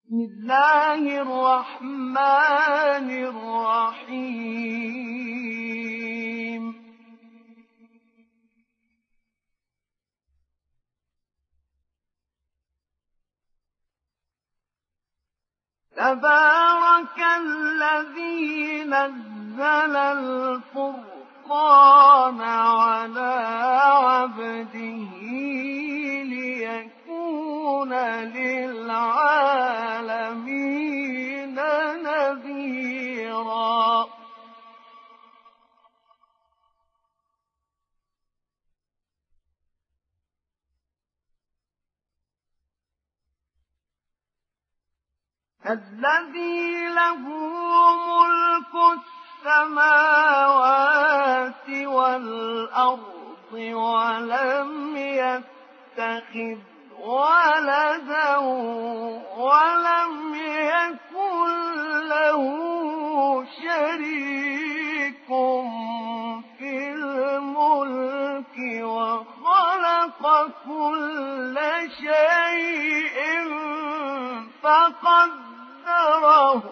بسم الله الرحمن الرحيم تبارك الذي نزل الفرقان على عبده ليكون للعالمين نذيرا الذي له ملك السماوات والأرض ولم يتخذ ولدا ولم يكن له شريك في الملك وخلق كل شيء فقدره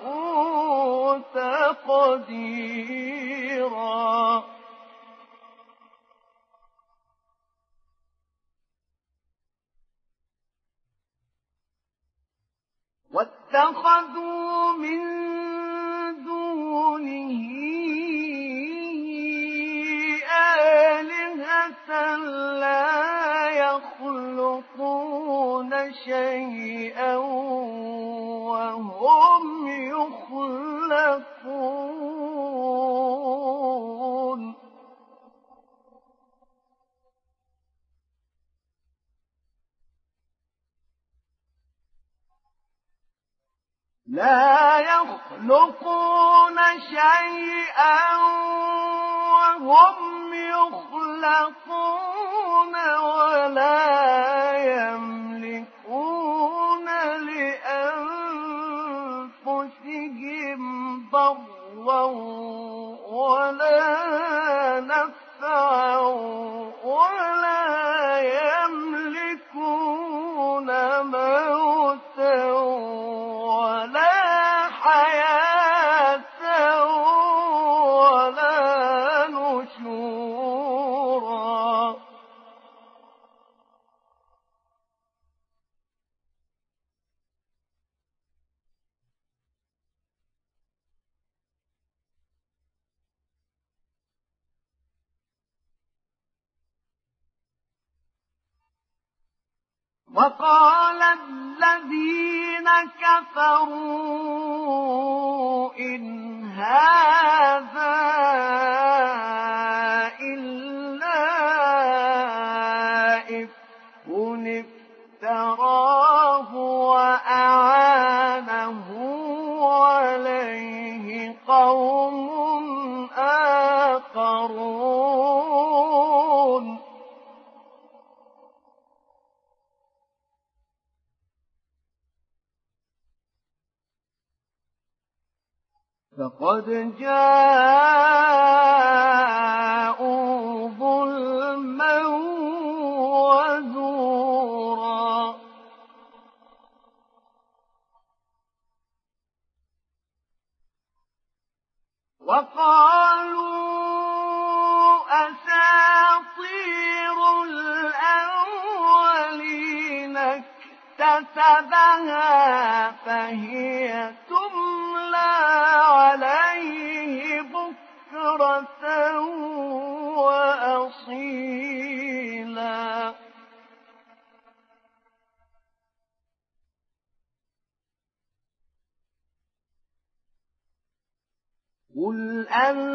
تقديرا واتخذوا من دونه آلهة لا يخلقون شيئا وهم يخلقون لا يخلقون شيئا وهم يخلقون ولا يملكون لأنفسهم ضرا ولا نفعا ولا يملكون موتا ولا حياة ولا نشورا وقال الذين كفروا إن هذا إلا إفك افتراه وأعانه عليه قوم آخرون فقد جاءوا ظلما وزورا وقالوا أساطير الأولين اكتسبها فهي تملى عليه بكرة وأصيلا قل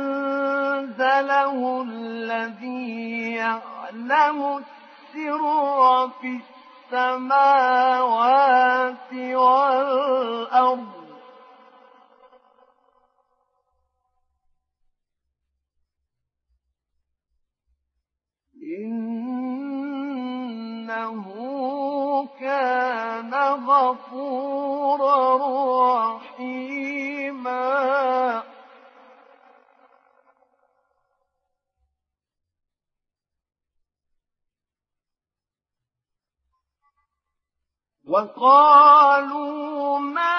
أنزله الذي يعلم السر في السماوات والأرض إنه كان غفورا رحيما وقالوا ما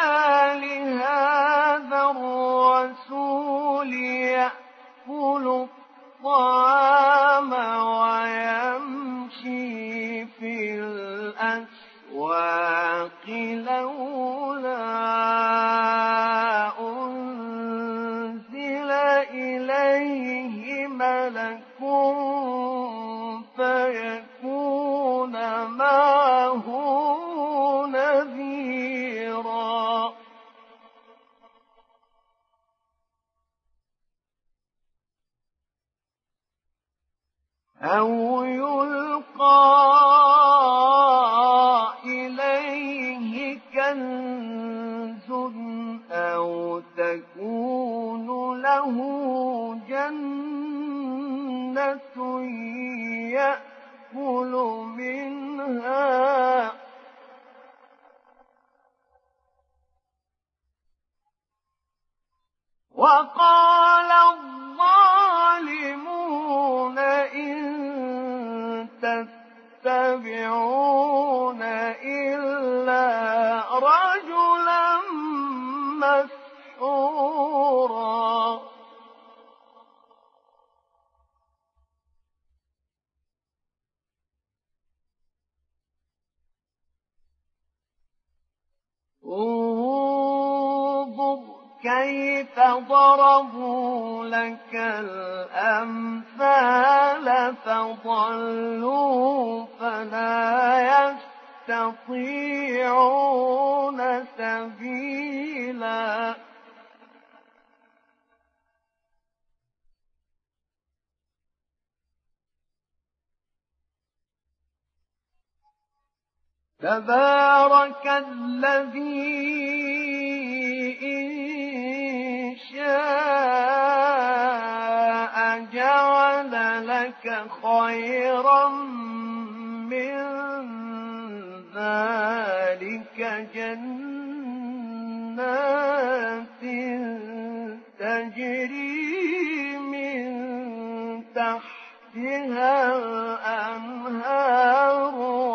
أو يلقى إليه كنز أو تكون له جنة يأكل منها وقال الظالمون إن تتبعون إلا رجلا مسحورا انظر كيف ضربوا لك الأمثال فضلوا فلا يستطيعون سبيلا تبارك الذي إن شاء جعل لك خيرا من ذلك جنات تجري من تحتها الأنهار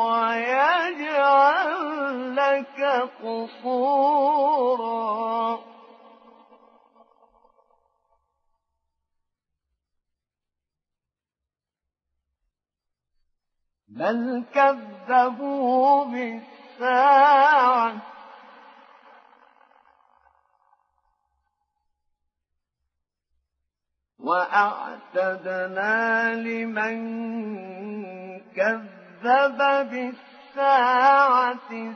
ويجعل لك قصورا بل كذبوا بالساعة وأعتدنا لمن كذب بالساعة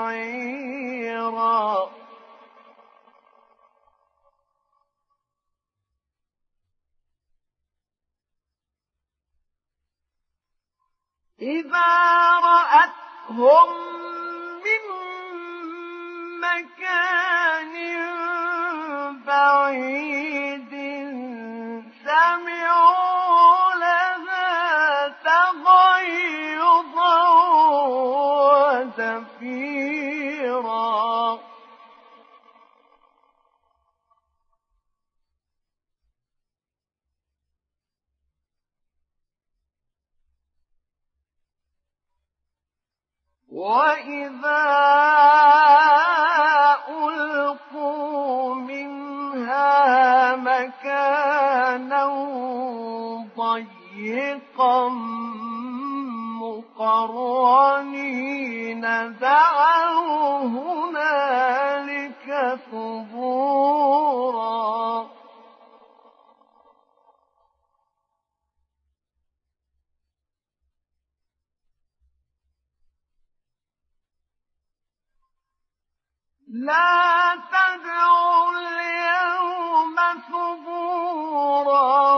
سعيرا إذا رأتهم من مكان بعيد سمعوا لها تغيظا وزفيرا وإذا ألقوا منها مكانا ضيقا مقرنين دعوا هنالك ثبورا لا تدعوا اليوم ثبورا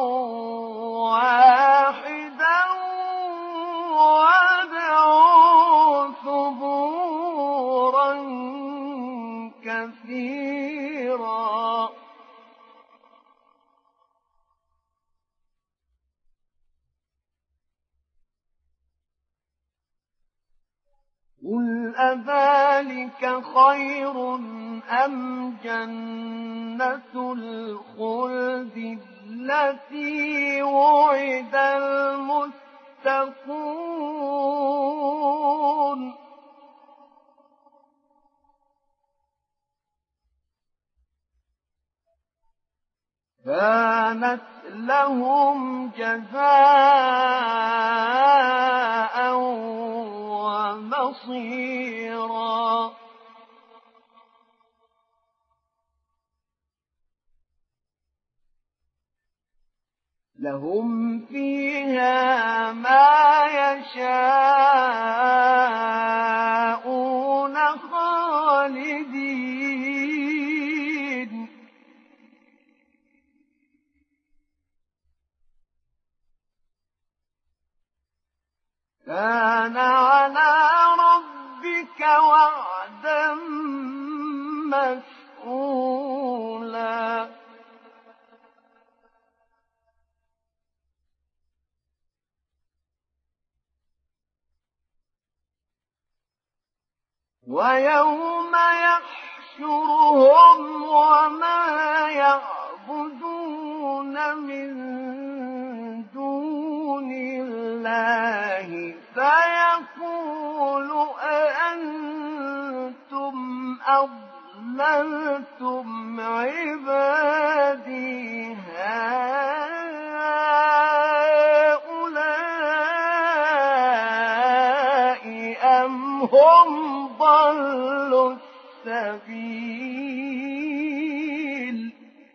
واحدا وادعوا ثبورا كثيرا قل أذلك خير أم جنة الخلد التي وعد المتقون كانت لهم جزاء ومصيرا لهم فيها ما يشاءون خالدين كان على ربك وعدا مسئولا ويوم يحشرهم وما يعبدون من دون الله فيقول أأنتم أضللتم عبادي هؤلاء أم هم ضلوا السبيل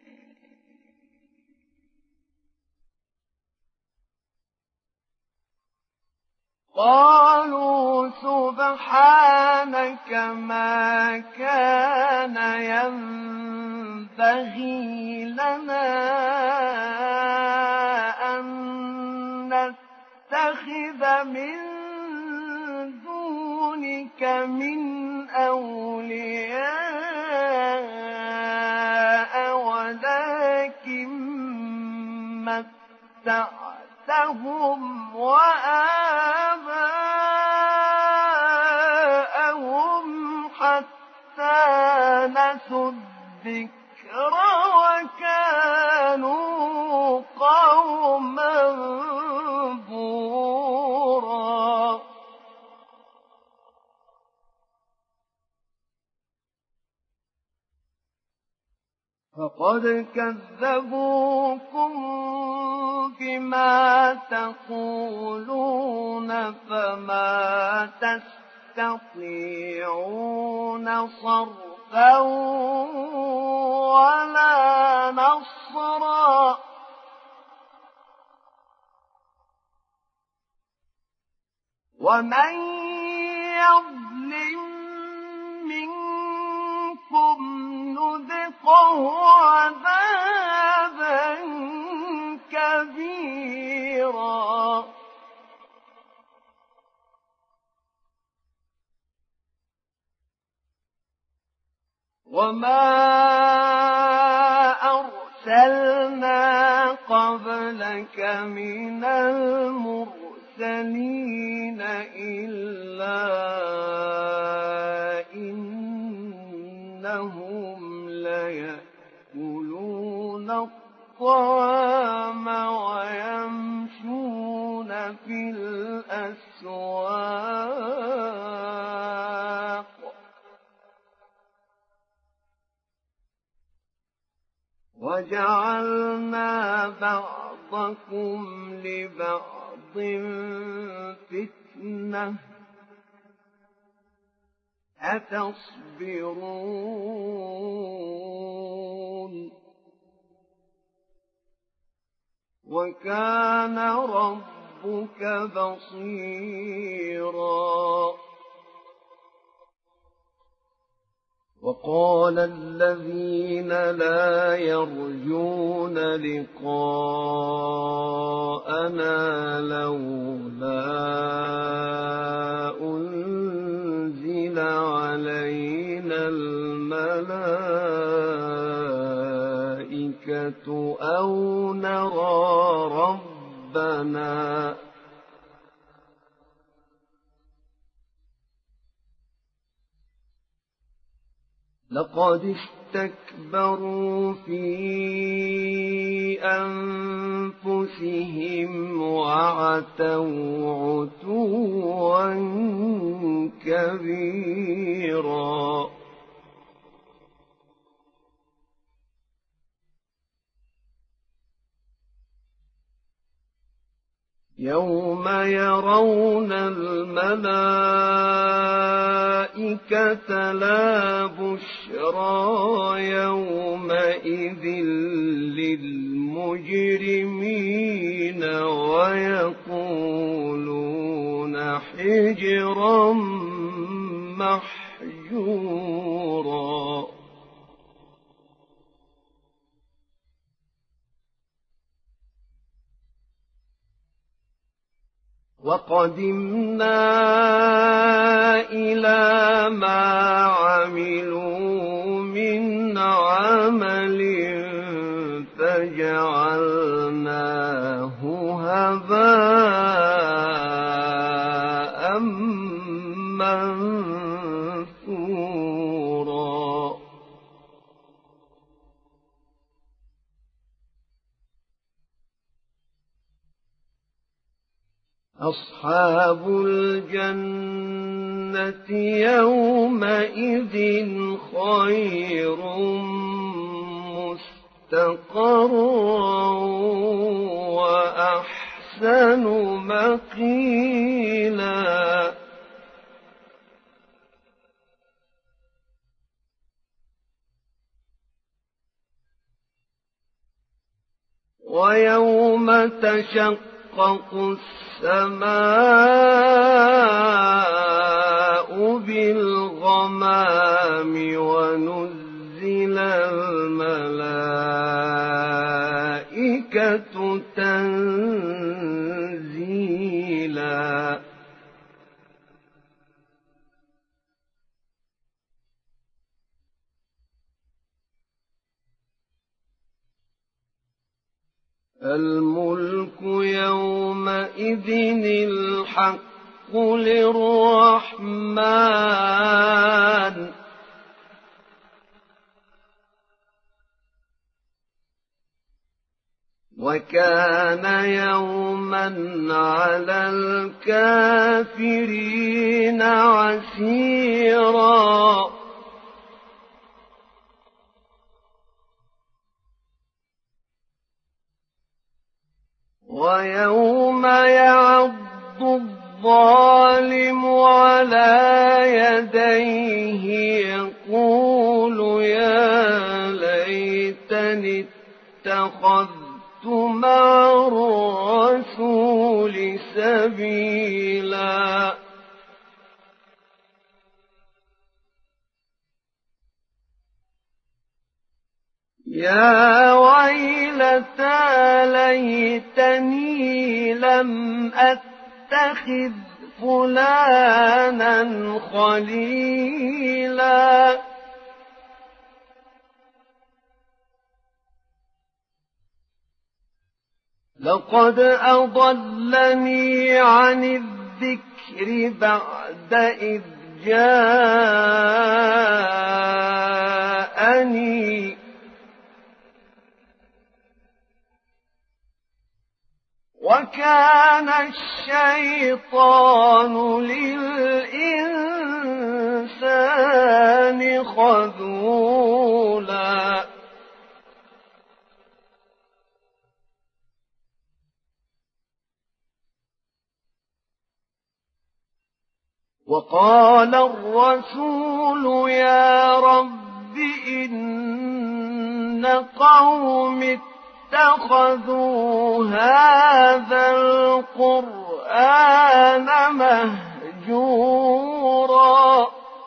قالوا سبحانك ما كان ينبغي لنا أن نتخذ من دونك من أولياء ولكن متعتهم وآباءهم حتى نسوا الذكر وكانوا قوما بورا فقد كذبوكم بما تقولون فما تستطيعون صرفا ولا نصرا ومن يظلم منكم نذقه عذابا كبيرا وما أرسلنا قبلك من المرسلين إلا إنهم ليأكلون الطعام ويمشون في الأسواق وجعلنا بعضكم لبعض فتنة أتصبرون وكان ربك بصيرا وقال الذين لا يرجون لقاءنا لولا أنزل علينا الملائكة أو نرى ربنا لقد استكبروا في أنفسهم وعتوا عتوا كبيرا يوم يرون الملائكة لا بشرى يومئذ للمجرمين ويقولون حجرا محجورا وقدمنا إلى ما عملوا من عمل فجعلناه هباء منثورا. أصحاب الجنة يومئذ خير مستقرا وأحسن مقيلا. ويوم تشقق السماء بالغمام ونزل الملائكة تنزيلا. الملك يومئذ الحق للرحمن وكان يوما على الكافرين عسيرا. ويوم يعض الظالم على يديه يقول يا ليتني اتخذت مع الرسول سبيلا. يا ويلتى ليتني لم أتخذ فلانا خليلا لقد أضلني عن الذكر بعد إذ جاءني وكان الشيطان للإنسان خذولا. وقال الرسول يا رب إن قوم اتخذوا هذا القرآن مهجورا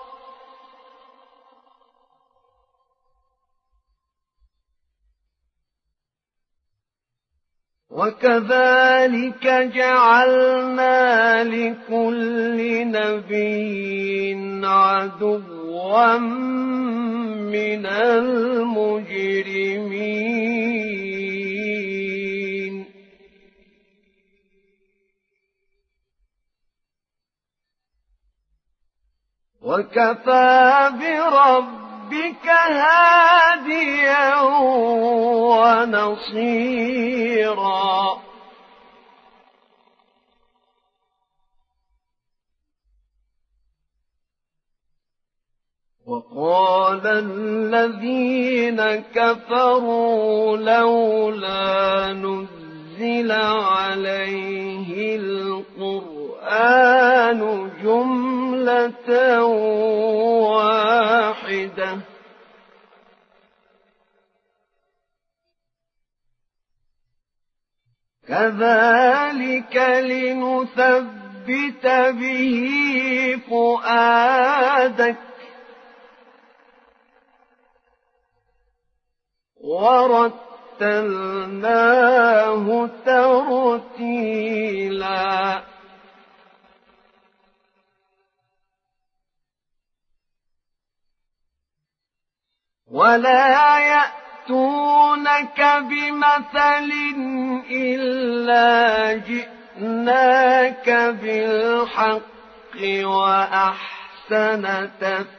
وكذلك جعلنا لكل نبي عدوا من المجرمين وكفى بربك هاديا ونصيرا. وقال الذين كفروا لولا نزل عليه القرآن جملة واحدة كذلك لنثبت به فؤادك ورتلناه ترتيلا. ولا يأتونك بمثل إلا جئناك بالحق وأحسن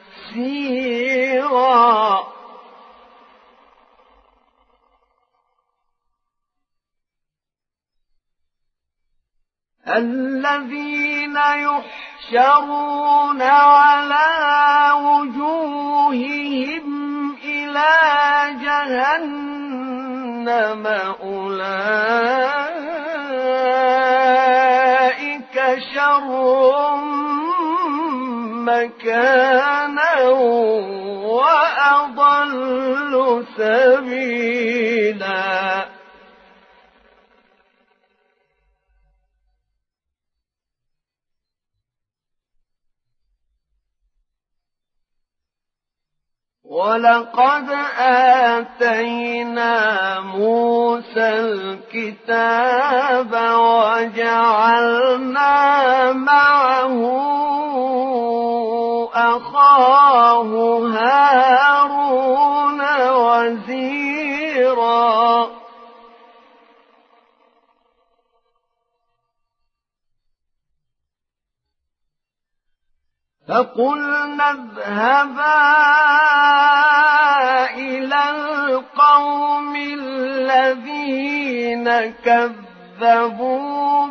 تفسيرا الذين يحشرون على وجوههم إلى جهنم أولئك شر مكانا وأضل سبيلا ولقد آتينا موسى الكتاب وجعلنا معه أخاه هارون وزيرا فقلنا اذهبا إلى القوم الذين كذبوا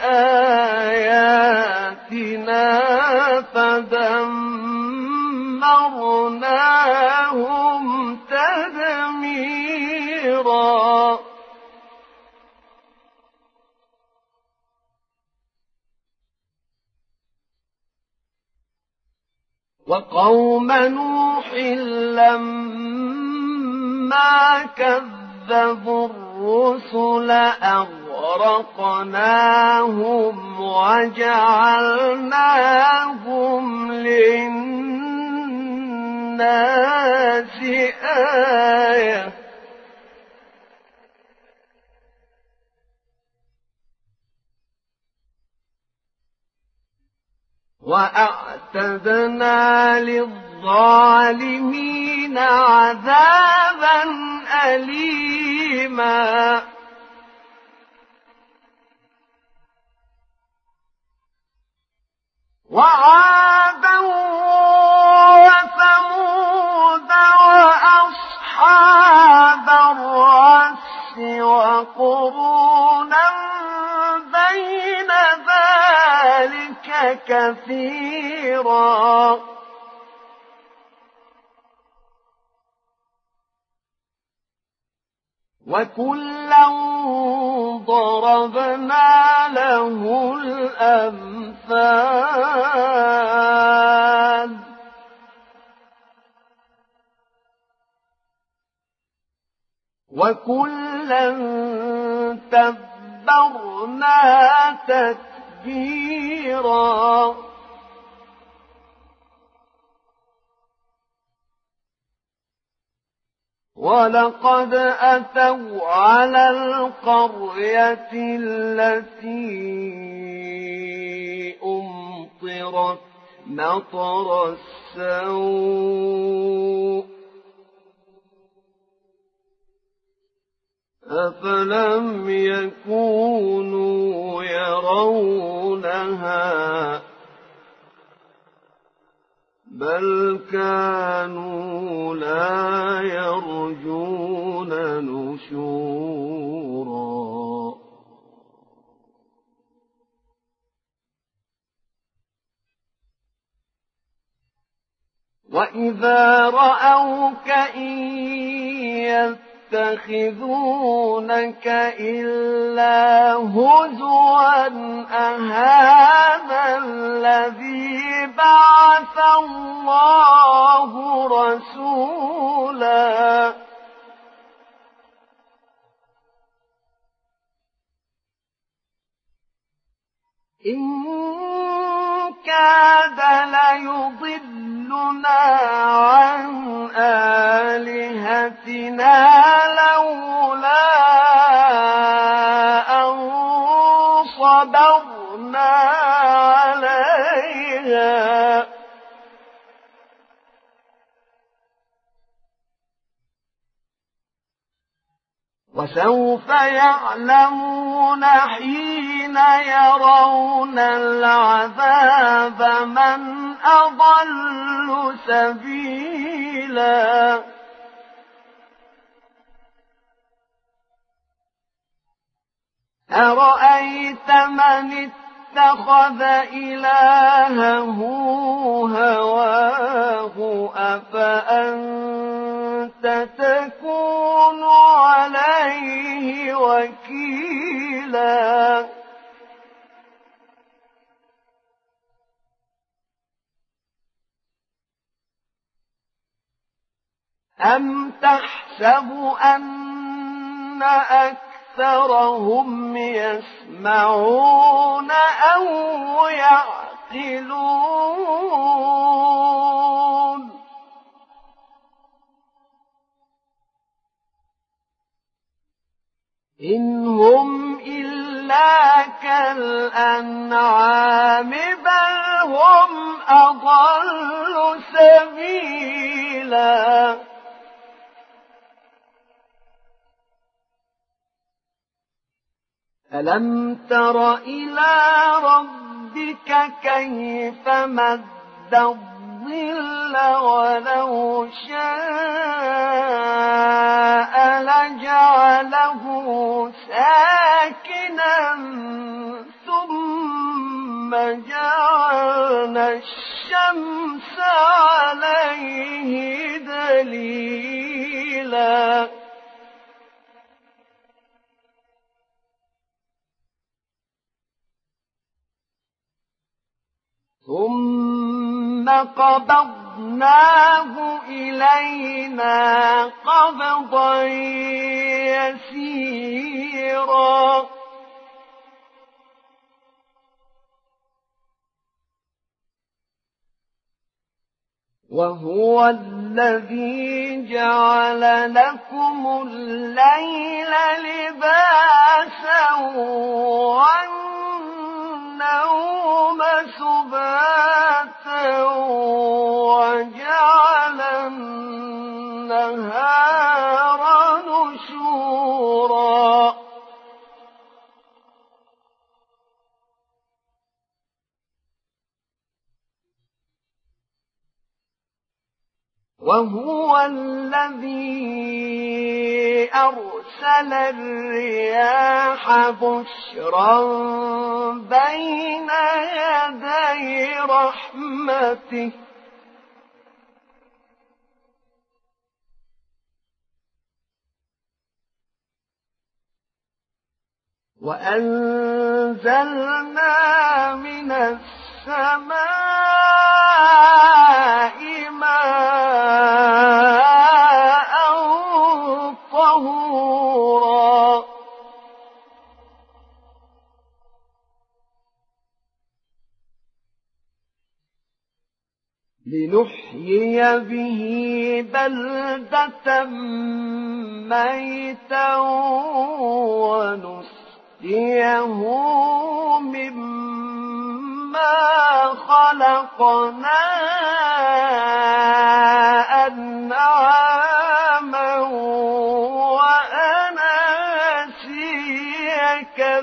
بآياتنا فدمرناهم تدميرا وقوم نوح لما كذبوا الرسل أغرقناهم وجعلناهم للناس آية وأعتدنا للظالمين عذابا أليما وعادا وثمود وأصحاب الرس وقرونا بين ذلك كثيرا وكلا ضربنا له الأمثال وكلا تبرنا تتبيرا ولقد أتوا على القرية التي أمطرت مطر السوء أفلم يكونوا يرونها بل كانوا لا يرجون نشورا وإذا رأوك إن يتخذونك إلا هزوا أهذا الذي بعث الله رسولا إن كاد ليضلنا عن آلهتنا لولا أن صبرنا عليها وسوف يعلمون حين يرون العذاب من أضل سبيلا أرأيت من اتخذ إلهه هواه أفأنت تكون عليه وكيلا أم تحسب أن أكثرهم يسمعون أو يعقلون إن هم إلا كالأنعام بل هم أضل سبيلا ألم تر إلى ربك كيف مد الظل ولو شاء لجعله ساكنا ثم جعلنا الشمس عليه دليلا ثم قبضناه إلينا قبضا يسيرا وهو الذي جعل لكم الليل لباسا والنوم سباتا وجعل النهار نشورا وهو الذي أرسل الرياح بشرا بين يدي رحمته وأنزلنا من السماء ماء طهورا لنحيي به بلدة ميتا ونسقيه مما خلقنا أنعاما وأناسيا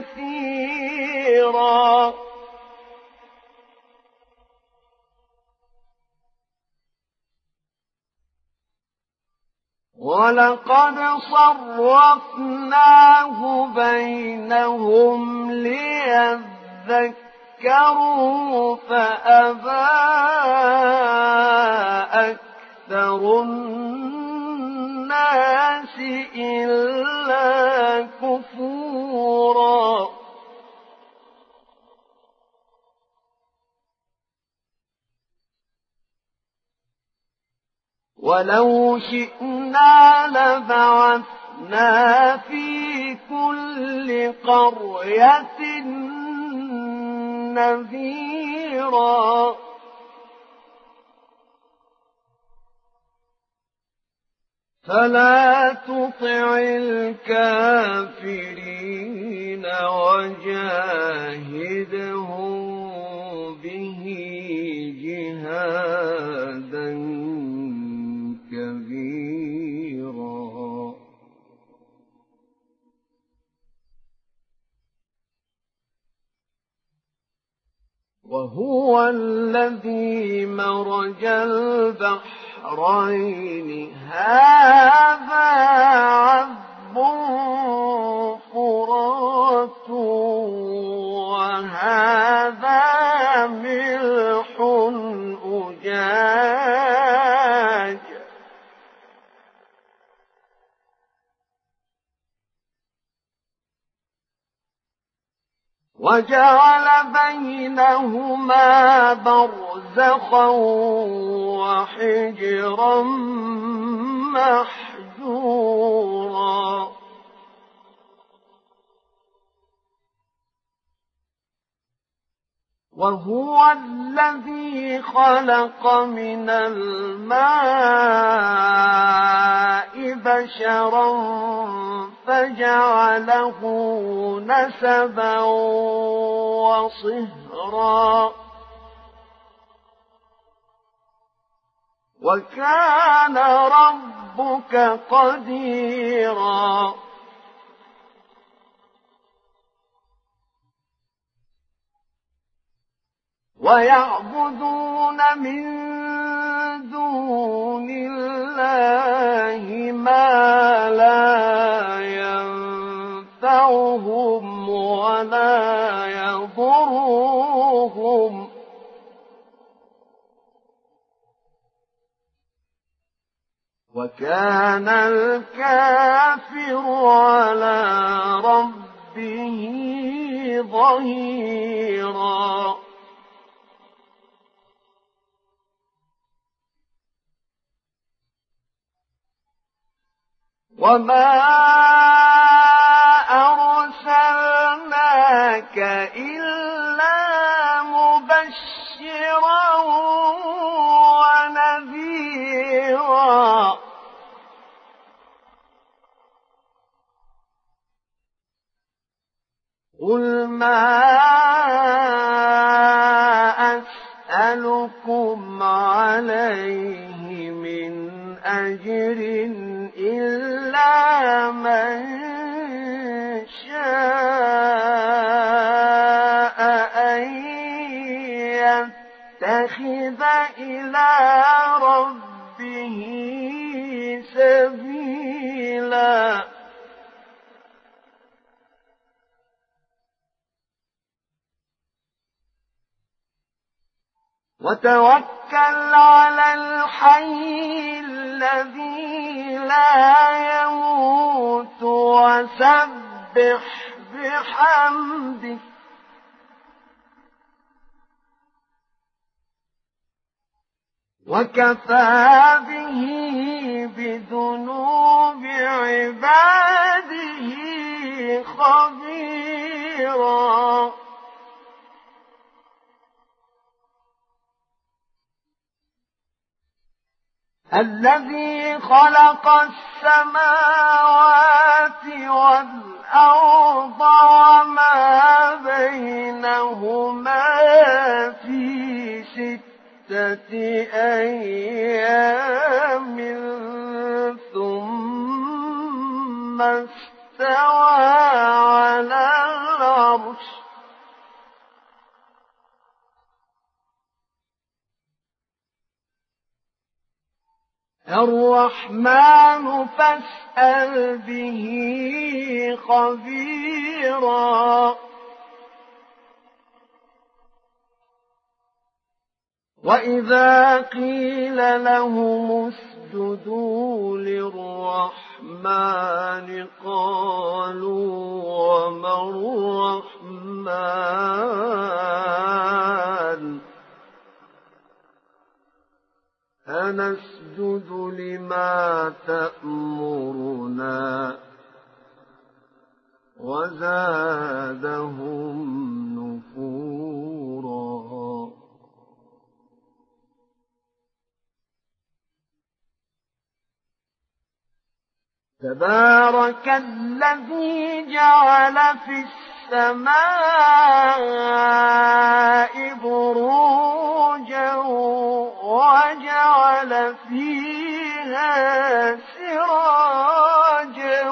كثيرا ولقد صرفناه بينهم ليذكروا فأبى أكثر الناس إلا كفورا ولو شئنا لبعثنا في كل قرية نذيرا فلا تطع الكافرين وجاهدهم به جهادا كبيرا وهو الذي مرج البحرين هذا عذب فرات وهذا ملح أجاج وجعل بينهما برزخا وحجرا محجورا وهو الذي خلق من الماء بشرا فجعله نسبا وصهرا وكان ربك قديرا ويعبدون من دون الله ما لا ينفعهم ولا يضرهم وكان الكافر على ربه ظهيرا وما أرسلناك إلا مبشرا ونذيرا قل ما أسألكم عليه من أجر إلا من شاء أن يتخذ إلى ربه سبيلا وتوكل على الحي الذي لا يموت وسبح بحمده وكفى به بذنوب عباده خبيرا الذي خلق السماوات والأرض وما بينهما في 6 أيام ثم استوى على العرش الرحمن فاسأل به خبيرا وإذا قيل لهم اسجدوا للرحمن قالوا وما الرحمن أنسجد لما تأمرنا وزادهم نفورا تبارك الذي جعل في السماء بروجا وجعل فيها سراجا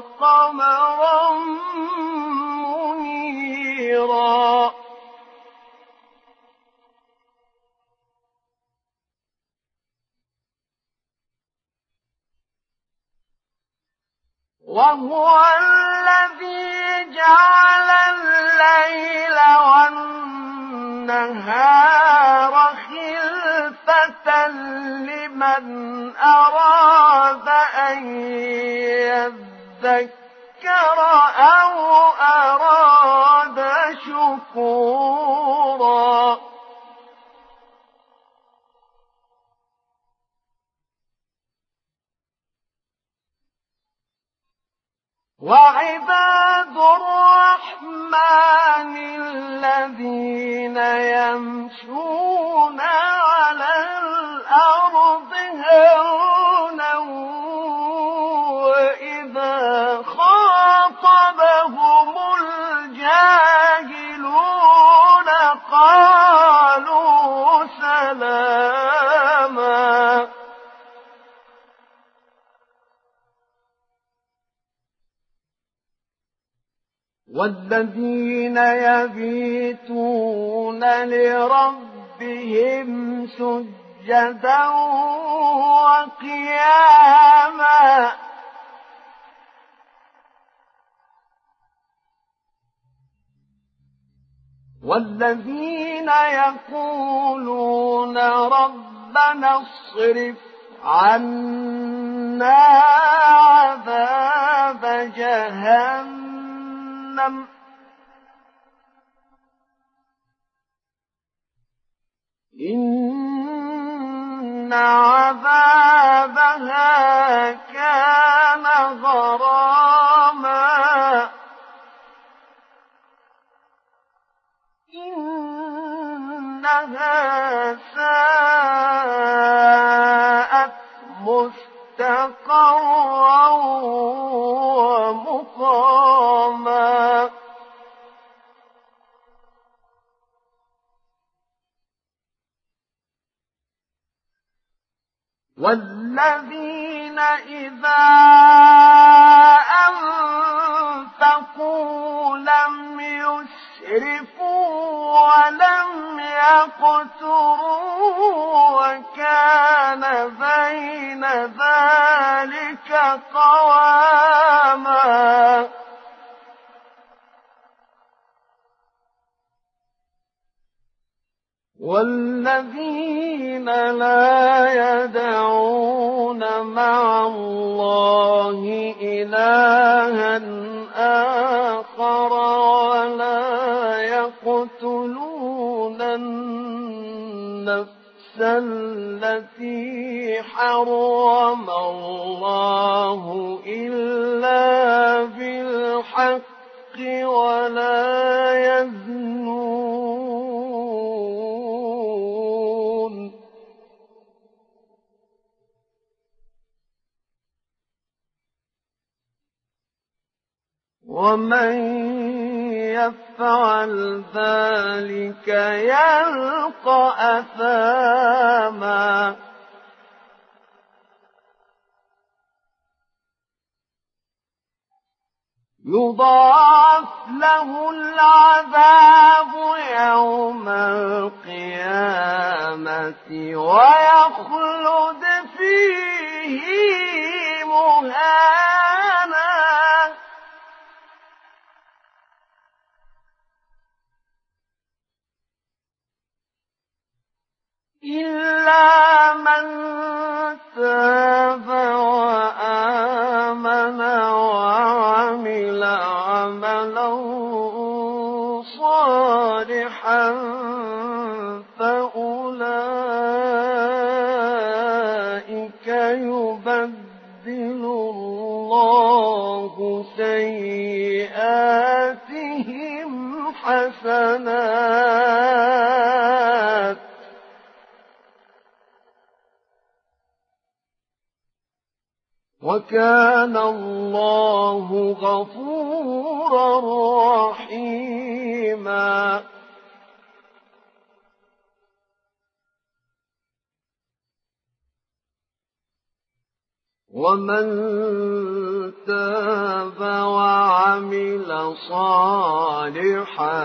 وقمرا منيرا وهو الذي جعل الليل والنهار خلفة لمن أراد أن يذكر أو أراد شكورا وعباد الرحمن الذين يمشون على الأرض هونا وإذا خاطبهم الجاهلون قالوا سلاما والذين يبيتون لربهم سجدا وقياما والذين يقولون ربنا اصرف عنا عذاب جهنم إن عذابها كان غراما إنها ساءت مستقرا ومقاما والذين إذا أنفقوا لم يسرفوا ولم يقتروا وكان بين ذلك قواما والذين لا يدعون مع الله إلها آخر ولا يقتلون النفس التي حرم الله إلا بالحق ولا يزنون ومن يفعل ذلك يلقى أثاما يضاعف له العذاب يوم القيامة ويخلد فيه مهانا إلا من تاب وآمن وعمل عملا صالحا فأولئك يبدل الله سيئاتهم حسنات وكان الله غفورا رحيما ومن تاب وعمل صالحا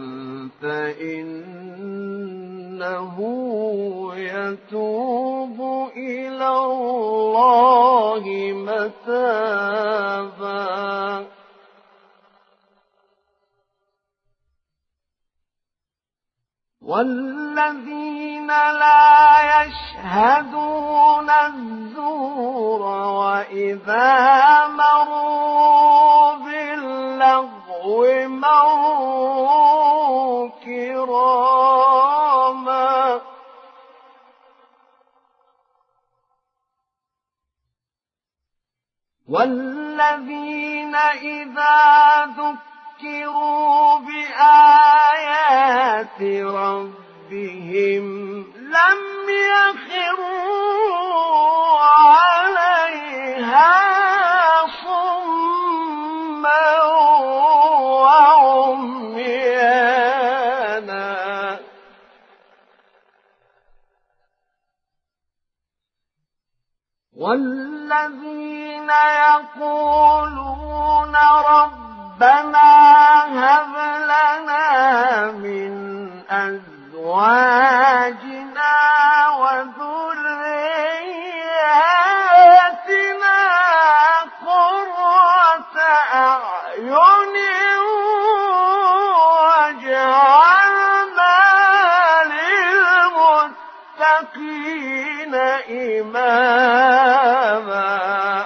فإنه يتوب إلى الله متابا والذين لا يشهدون الزور وإذا مروا باللغو مروا كراما والذين إذا ذكروا بآيات ربهم لم يخروا عليها صما وعميانا والذين يقولون ربنا هب لنا من أزواجنا وذرياتنا قرة أعين واجعلنا للمتقين إماما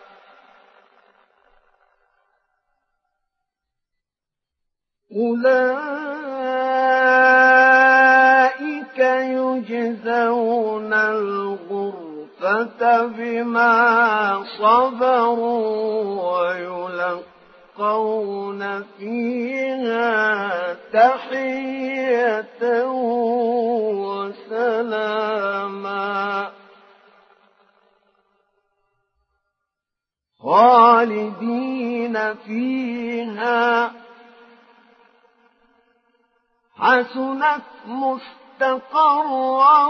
أولئك يجزون الغرفة بما صبروا ويلقون فيها تحية وسلاما خالدين فيها حسنت مستقرا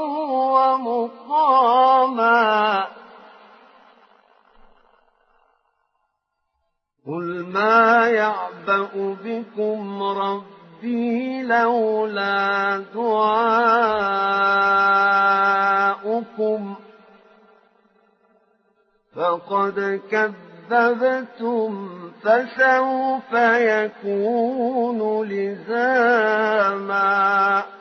ومقاما قل ما يعبأ بكم ربي لولا دعاؤكم فقد كذبتم فسوف يكون لزاما